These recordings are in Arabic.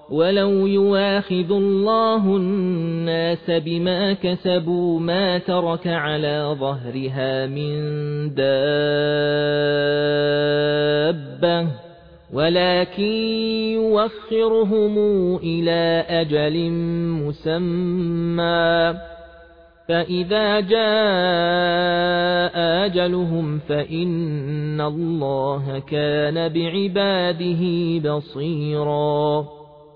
ولو يواخذ الله الناس بما كسبوا ما ترك على ظهرها من دابة ولكن يوخرهم إلى أجل مسمى فإذا جاء أجلهم فإن الله كان بعباده بصيرا.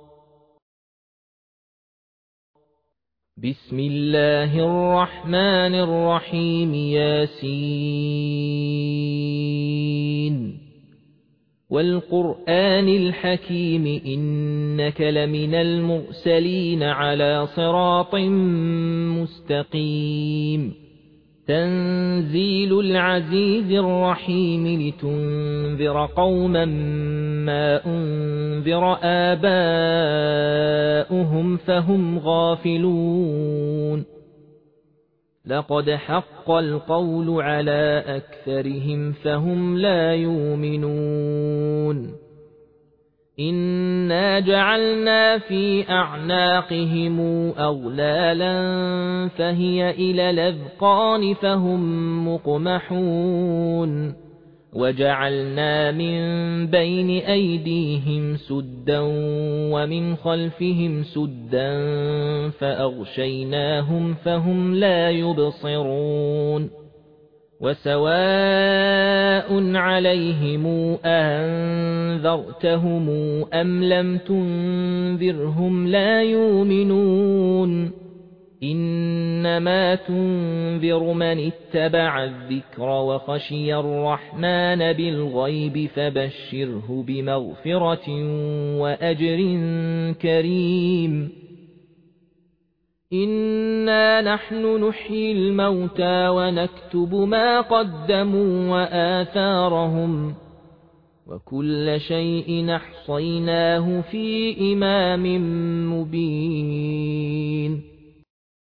بسم الله الرحمن الرحيم. ياسين والقرآن الحكيم إنك لمن المرسلين على صراط مستقيم. تنزيل العزيز الرحيم لتنذر قوما ما أنذر آباؤهم فهم غافلون. لقد حق القول على أكثرهم فهم لا يؤمنون. إنا جعلنا في أعناقهم أغلالا فهي إلى الأذقان فهم مقمحون. وجعلنا من بين أيديهم سدا ومن خلفهم سدا فأغشيناهم فهم لا يبصرون. وسواء عليهم أنذرتهم أم لم تنذرهم لا يؤمنون. إنما تنذر من اتبع الذكر وخشي الرحمن بالغيب فبشره بمغفرة وأجر كريم. إنا نحن نحيي الموتى ونكتب ما قدموا وآثارهم وكل شيء أحصيناه في إمام مبين.